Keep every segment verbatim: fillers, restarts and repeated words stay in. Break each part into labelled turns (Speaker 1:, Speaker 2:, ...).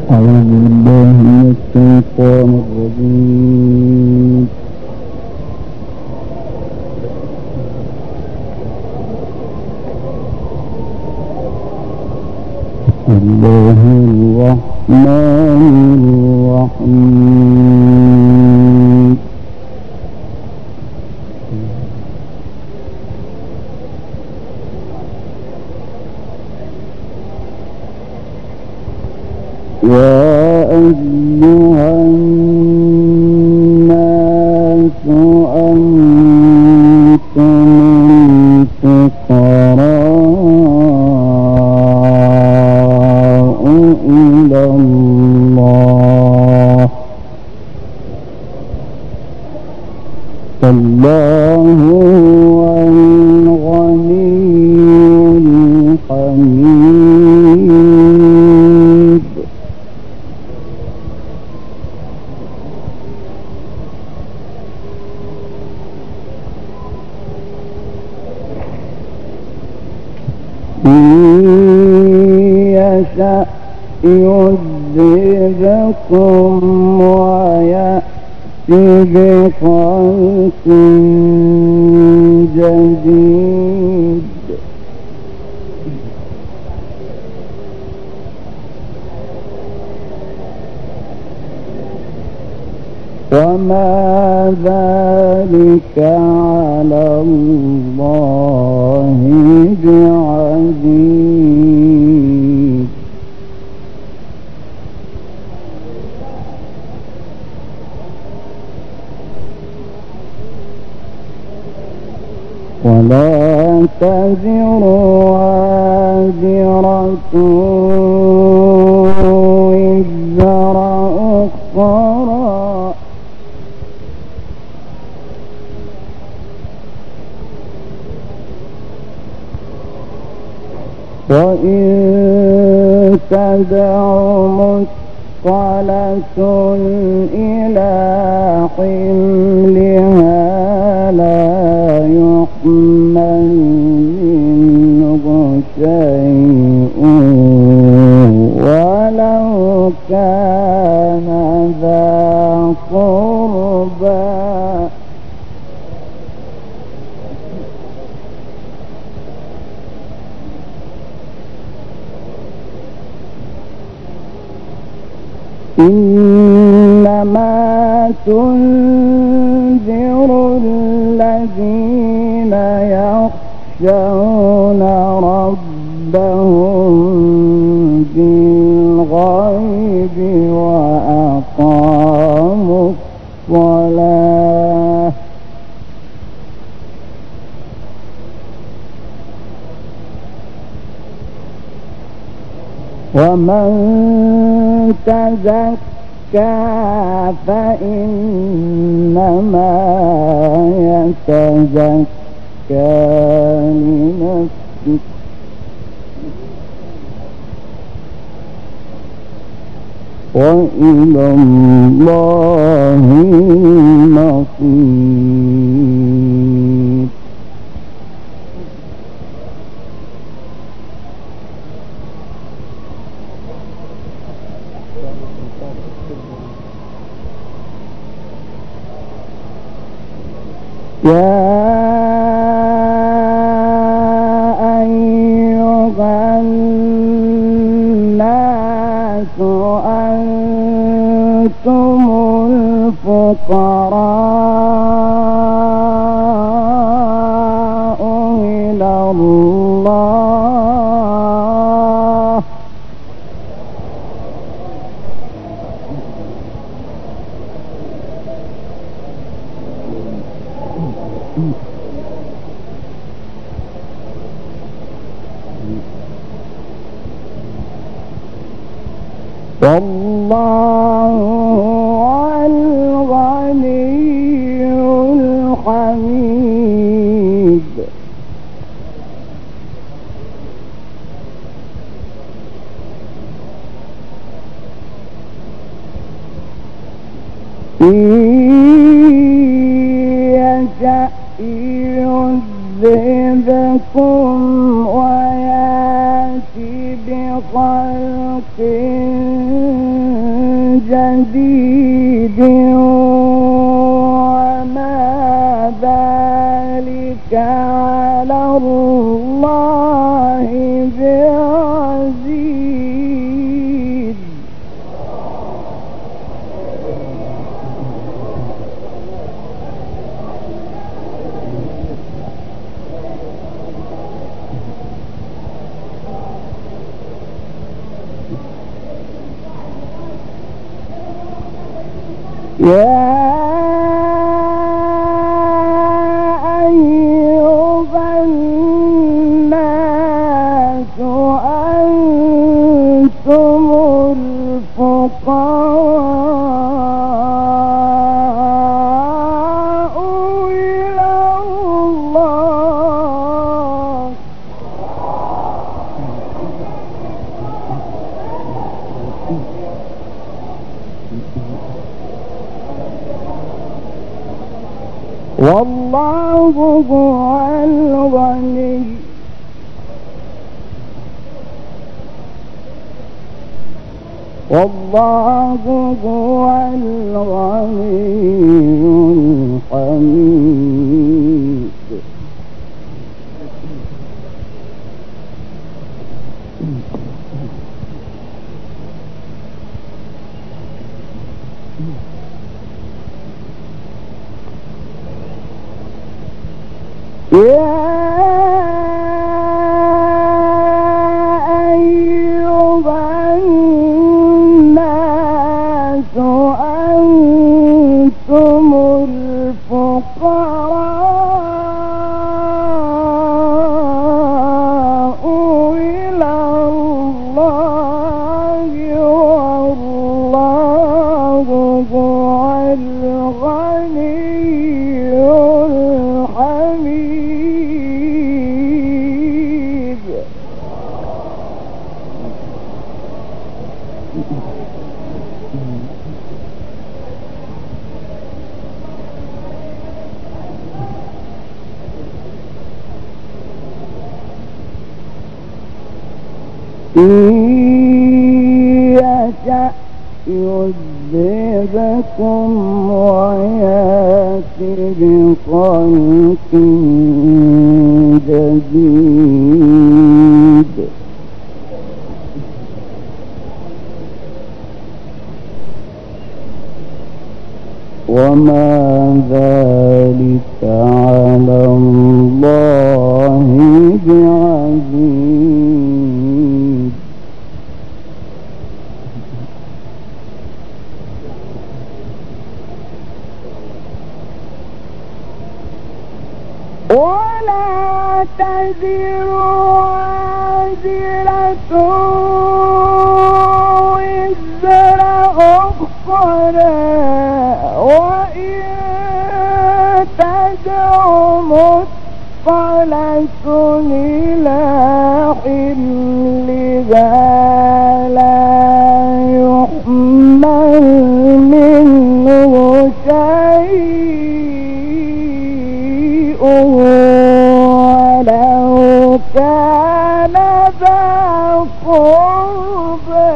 Speaker 1: أعوذ بالله من الشيطان الرجيم. بسم الله الرحمن الرحيم. يا أيها الناس أنتم الفقراء إلى الله والله هو الغني الحميد. يشأ يذهبكم ويأتي بخلق جديد. وما ذلك على الله بعزيز. ولا تزر وازرة وزر أخرى وإن تدع مثقلة إلى حملها لا يحمل منه شيء ولو كان ذا قربى. إنما تنذر الذين يخشون ربهم بالغيب وأقاموا الصلاة ومن تزكى فإنما يتزكى لنفسه وإلى الله المصير. يا أيها الناس أنتم الفقراء إلى الله والله هو الغني الحميد. إن يشأ يذهبكم ويأتي بخلق جديد وما ذلك على الله بعزيز. يا أيها الناس أنتم الفقراء إلى الله. والله هو الغني والله هو الغني الحميد. يا أيها الناس أنتم الفقراء إلى الله والله هو الغني الحميد. إن يشأ يذهبكم ويأتي بخلق جديد. وما ذلك على الله بعزيز. ولا تزر وازرة وزر أخرى وإن تدع مثقلة إلى حملها لا يحمل منه شيء ولو كان ذا قربى.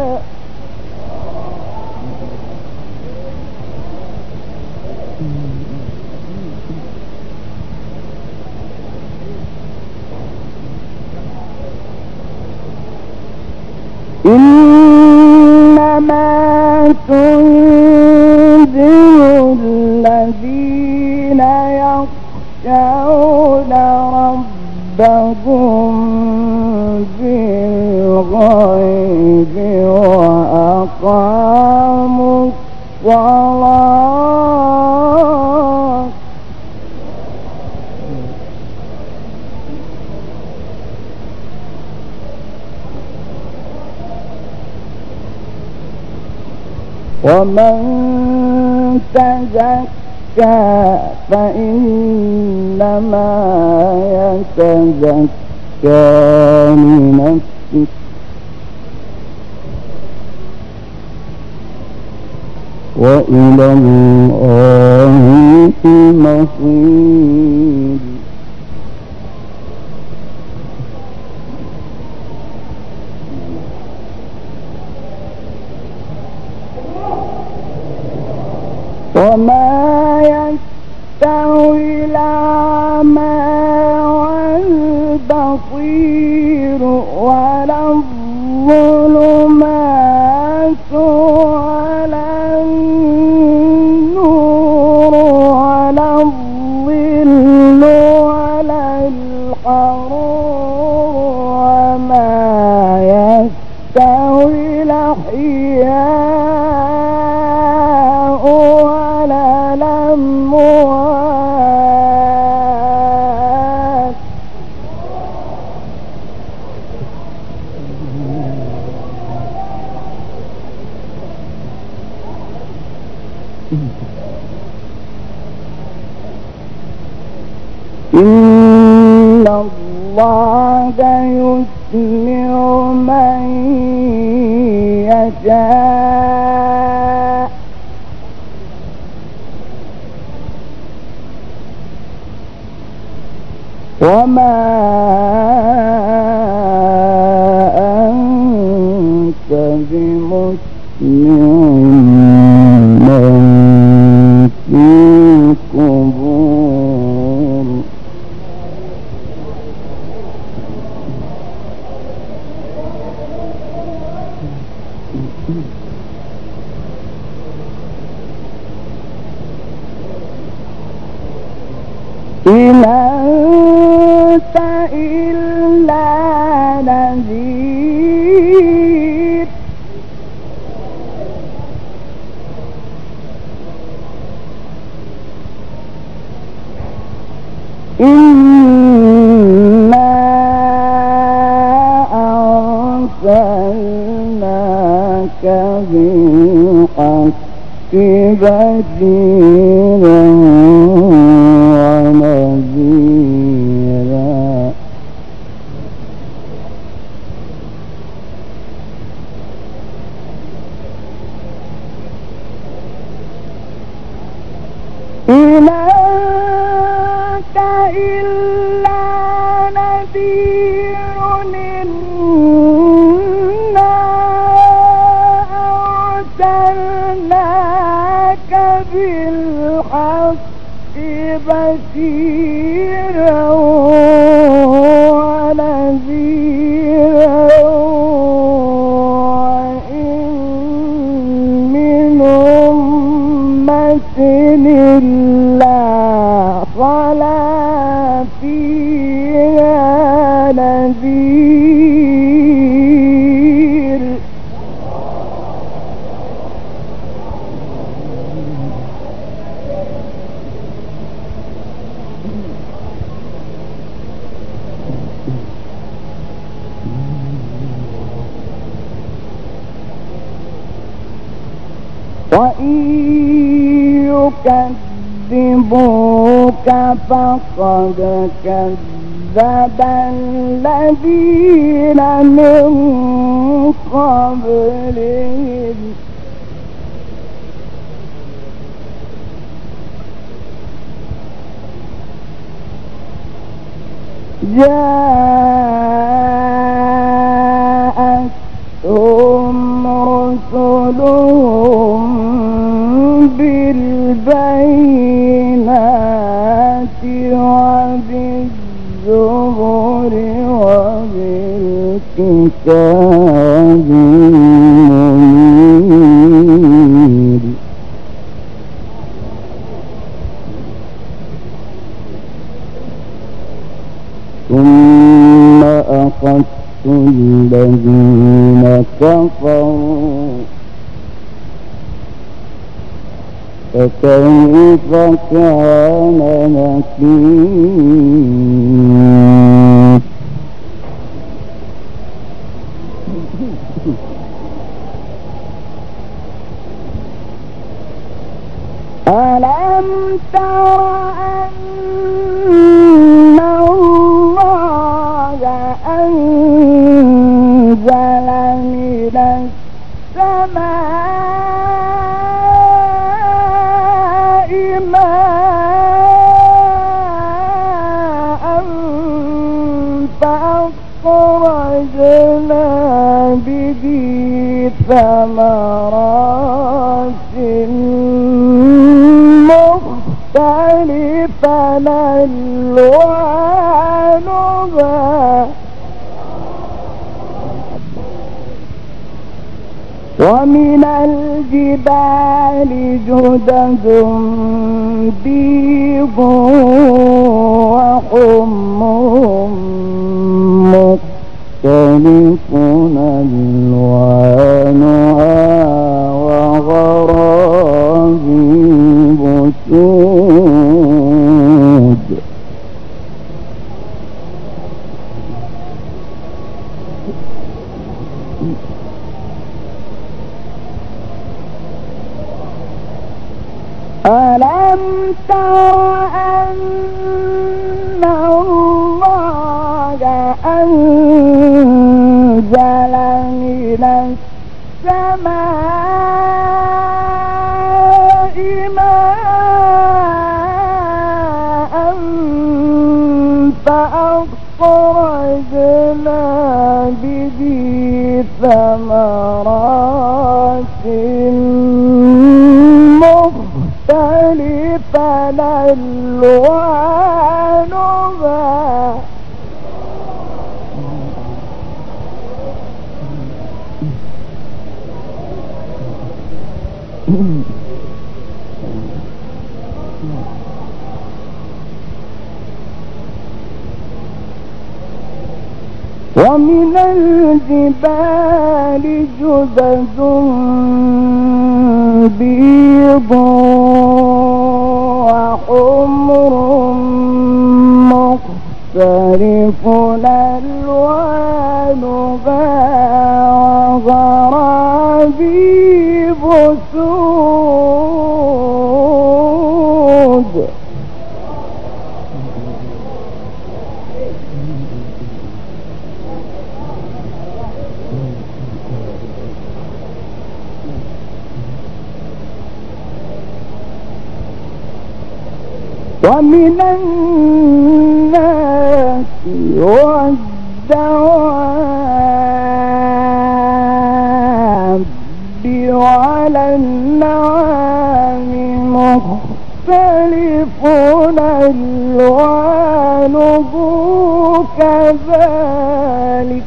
Speaker 1: إنما تنذر الذين يخشون ربهم بالغيب وأقاموا الصلاة. ومن تزكى فإنما يتزكى لنفسه وإلى الله المصير. الأحياء ولا الأموات إن الله يسمع من يشاء وما أنت بمسمع من في القبور إن أنت إلا نذير إنا أرسلناك بالحق بشيرا ونذيرا إن أنت إلا نذير إنا أرسلناك بالحق بشيرا ونذيرا وإن من أمة إلا خلا فيها نذير وإن يكذبوك فقد كذب الذين من قبلهم جاءتهم رسلهم بالبينات وبالزبر وبالكتاب المنير ثم أخذت الذين كفروا فكيف كان نكير ألم تر أن الله أنزل من السماء ماء فأخرجنا به ثمرات مختلفا ألوانها ومن الجبال جدد بيض وحمر مختلف ألوانها وغرابيب سود. ألم تر أن الله أنزل من السماء ماء فأخرجنا به ثمرات مختلفا ألوانها ومن الجبال جدد بيض وحمر مختلف ألوانها وغرابيب سود. ومن الناس والدواب وعلى النعام مختلف ألوانه كذلك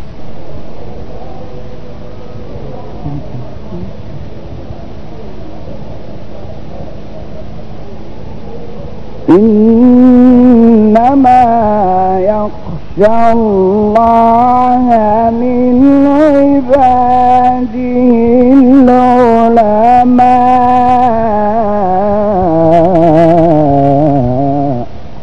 Speaker 1: إنما يخشى الله من عباده العلماء.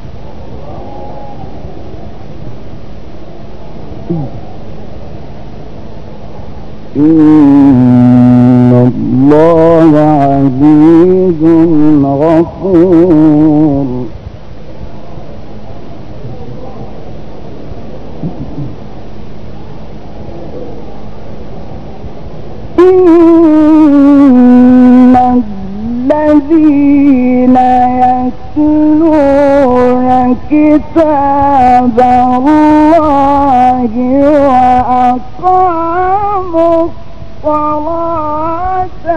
Speaker 1: إن الله عزيز غفور. إن الذين يتلون كتاب الله وأقاموا الصلاة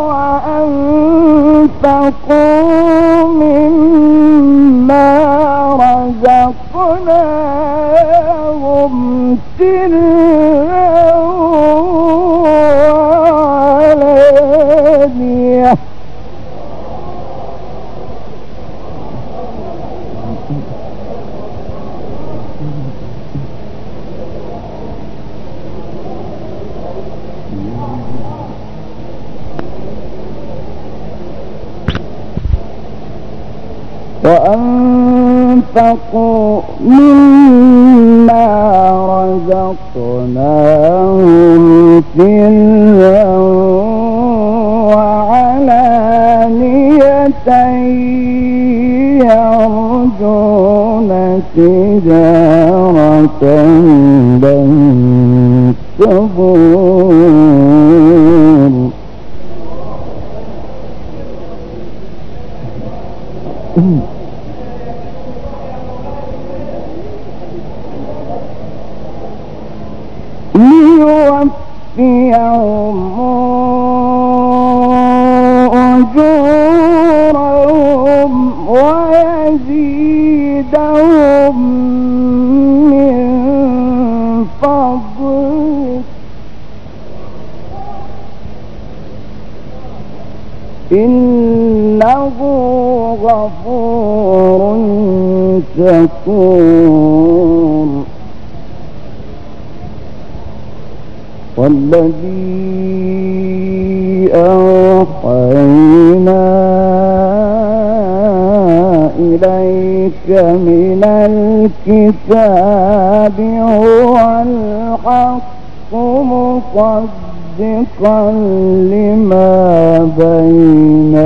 Speaker 1: وأنفقوا مما رزقناهم سرا وعلانية وأنفقوا مما رزقناهم سرا وعلانية يرجون تجارة لن تبور. ليوفيهم أجورهم ويزيدهم من فضله إنه غفور شكور. الذي أوحينا إليك من الكتاب هو الحق مصدقا لما بين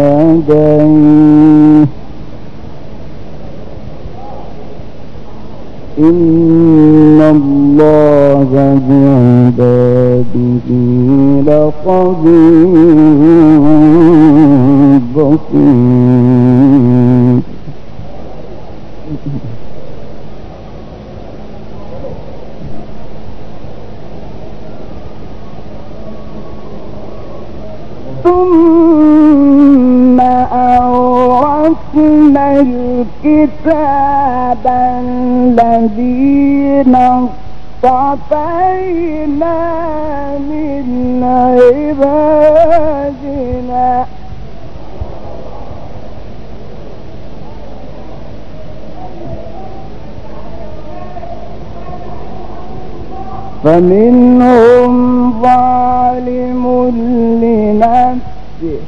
Speaker 1: يديه إن الله بعباده لخبير بصير. ثم أورثنا الكتاب الذين اصطفينا من عبادنا فمنهم ظالم لنفسه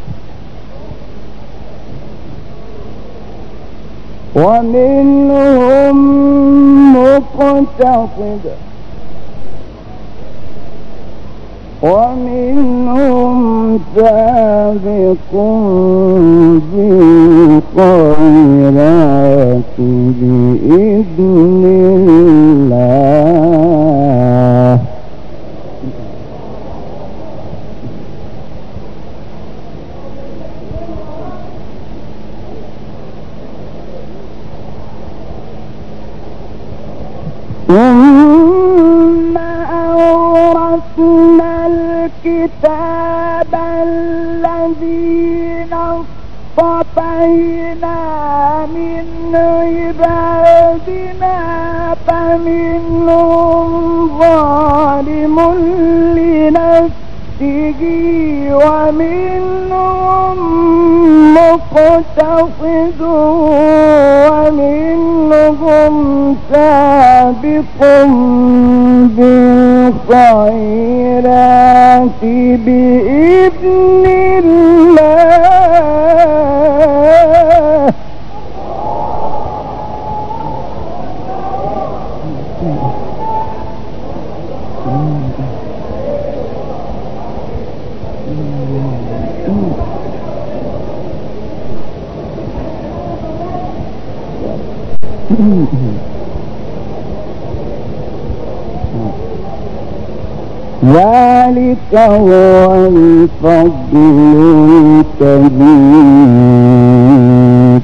Speaker 1: ومنهم مقتصد ومنهم سابق بالخيرات بإذن الله. ثم أورثنا الكتاب الذين اصطفينا من عبادنا فمنهم ظالم لنفسه ومنهم مقتصد ومنهم سابق بالخيرات بإذن الله. ذلك هو الفضل الكبير.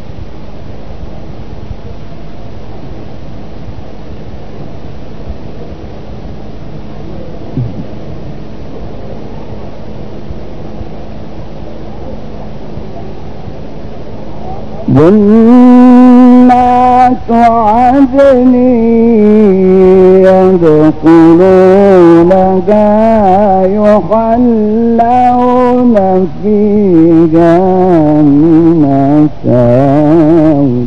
Speaker 1: جنات عدن يدخلونها يحلون فيها من أساور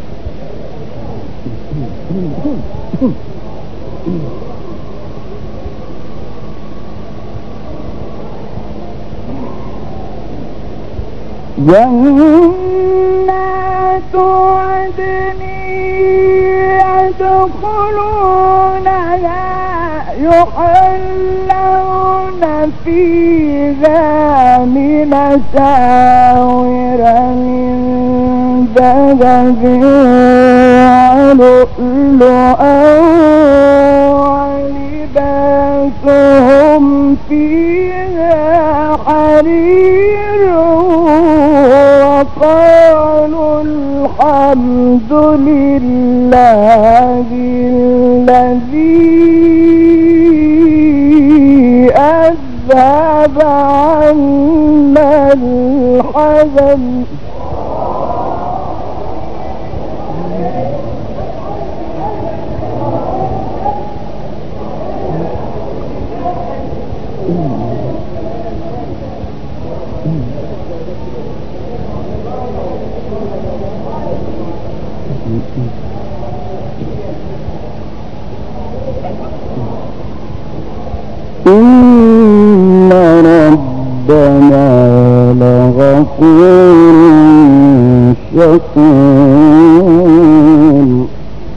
Speaker 1: جنات عدن يدخلونها يحلون فيها من أساور من ذهب ولؤلؤا ولباسهم فيها حرير وقالوا الحمد لله الذي أذهب عنا الحزن. إن غفور شكور.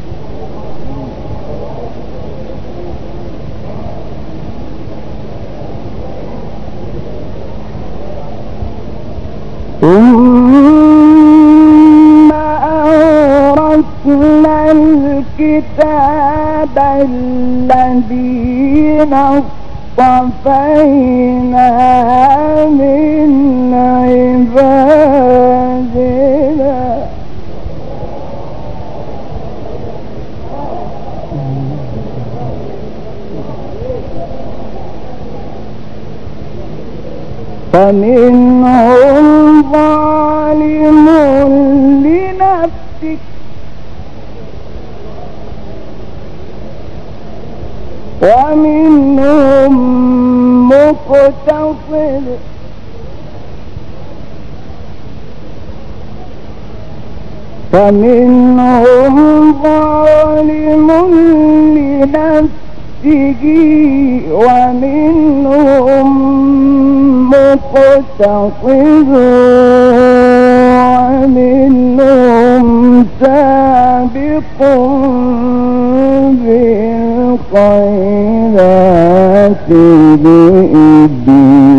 Speaker 1: ثم أورثنا الكتاب الذين اصطفينا من عبادنا فمنهم ظالم لنفسه ومنهم مقتصد فمنهم ظالم لنفسه ومنهم مقتصد ومنهم سابق بالخيرات بإذن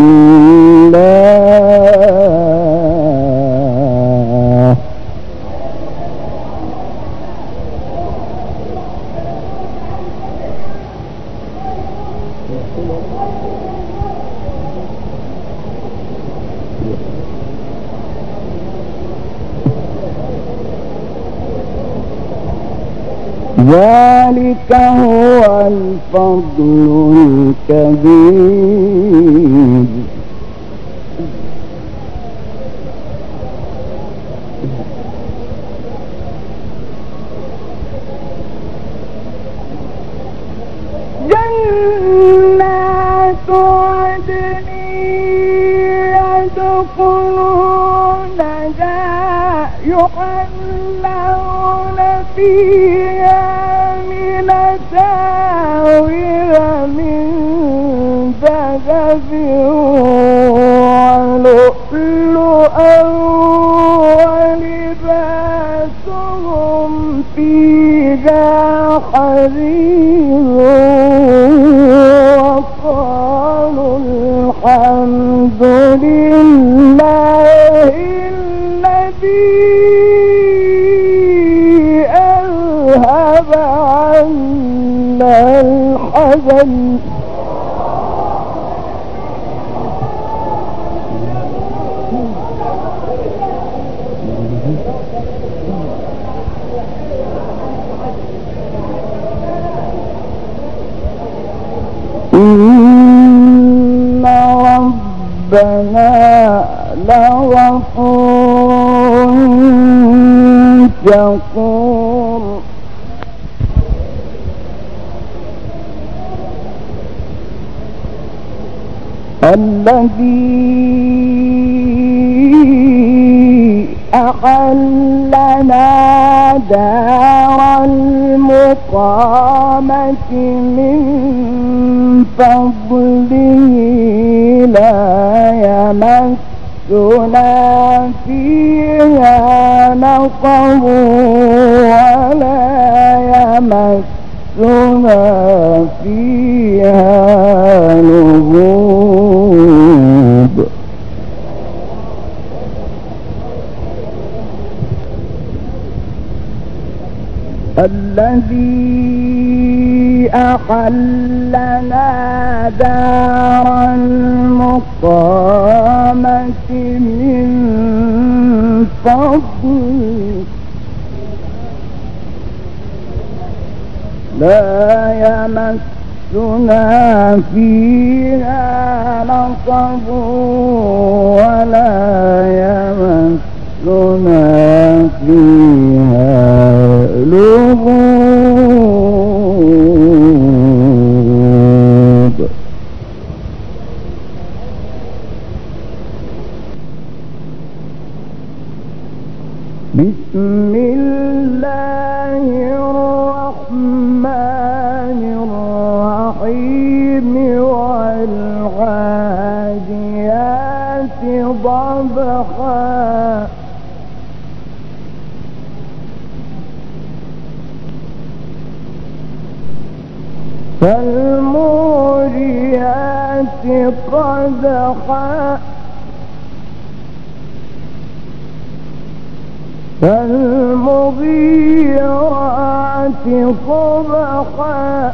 Speaker 1: الله. ذلك هو الفضل الكبير. جنات عدن يدخلونها يحلون فيها من أساور من ذهب ولؤلؤا ولباسهم فيها حرير وقالوا الحمد لله الذي أذهب عنا الحزن إن ربنا لغفور شكور. الذي أحلنا دار المقامة من فضله لا يمسنا فيها نصب ولا يمسنا فيها لغوب. الذي أحلنا دار المقامة من فضله لا يمسنا فيها نصب ولا يمسنا فيها لغوب. بسم الله الرحمن الرحيم والعاديات ضبحا فالموريات قدحا فالمغيرات صبحا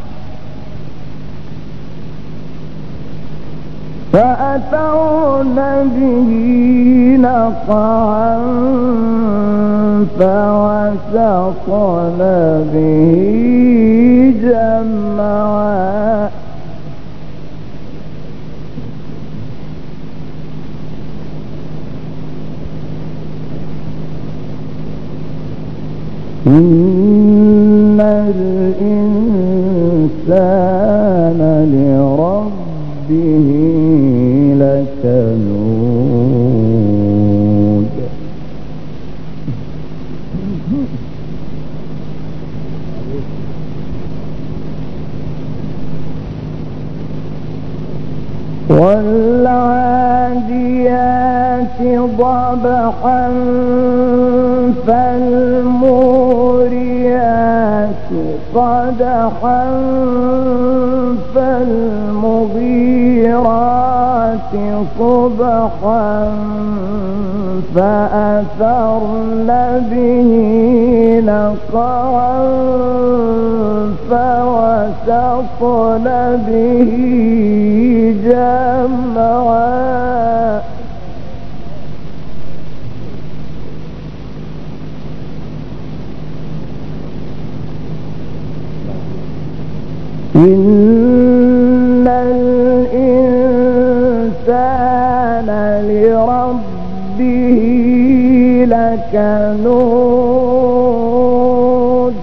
Speaker 1: فأثرن به نقعا فوسطن به جمعا إن الإنسان لربه لكنود والعاديات ضبحا فالموريات قدحا فالمغيرات صبحا فأثرن به نقعا فوسطن به جمعا إن الإنسان لربه لكنود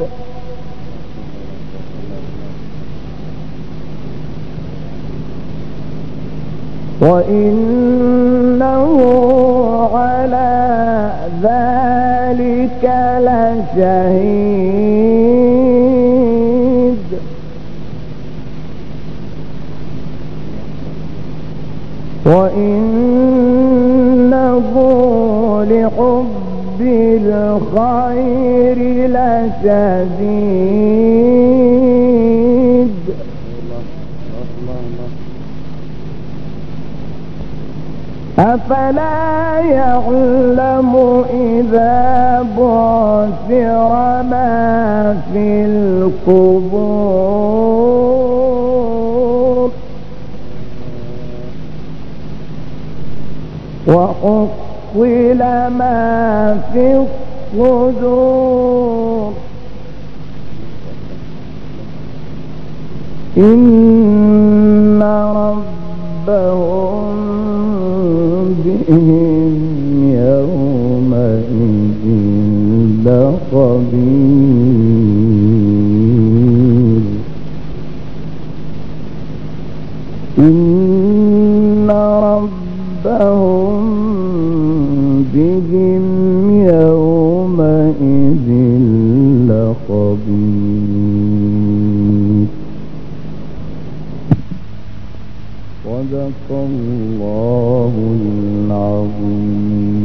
Speaker 1: وإنه على ذلك لشهيد وإنه لحب الخير لشديد أفلا يعلم إذا بعثر ما في القبور وحصل ما في الصدور إن ربهم بهم يومئذ لخبير إن ربهم بهم يومئذ لخبير. صدق الله العظيم.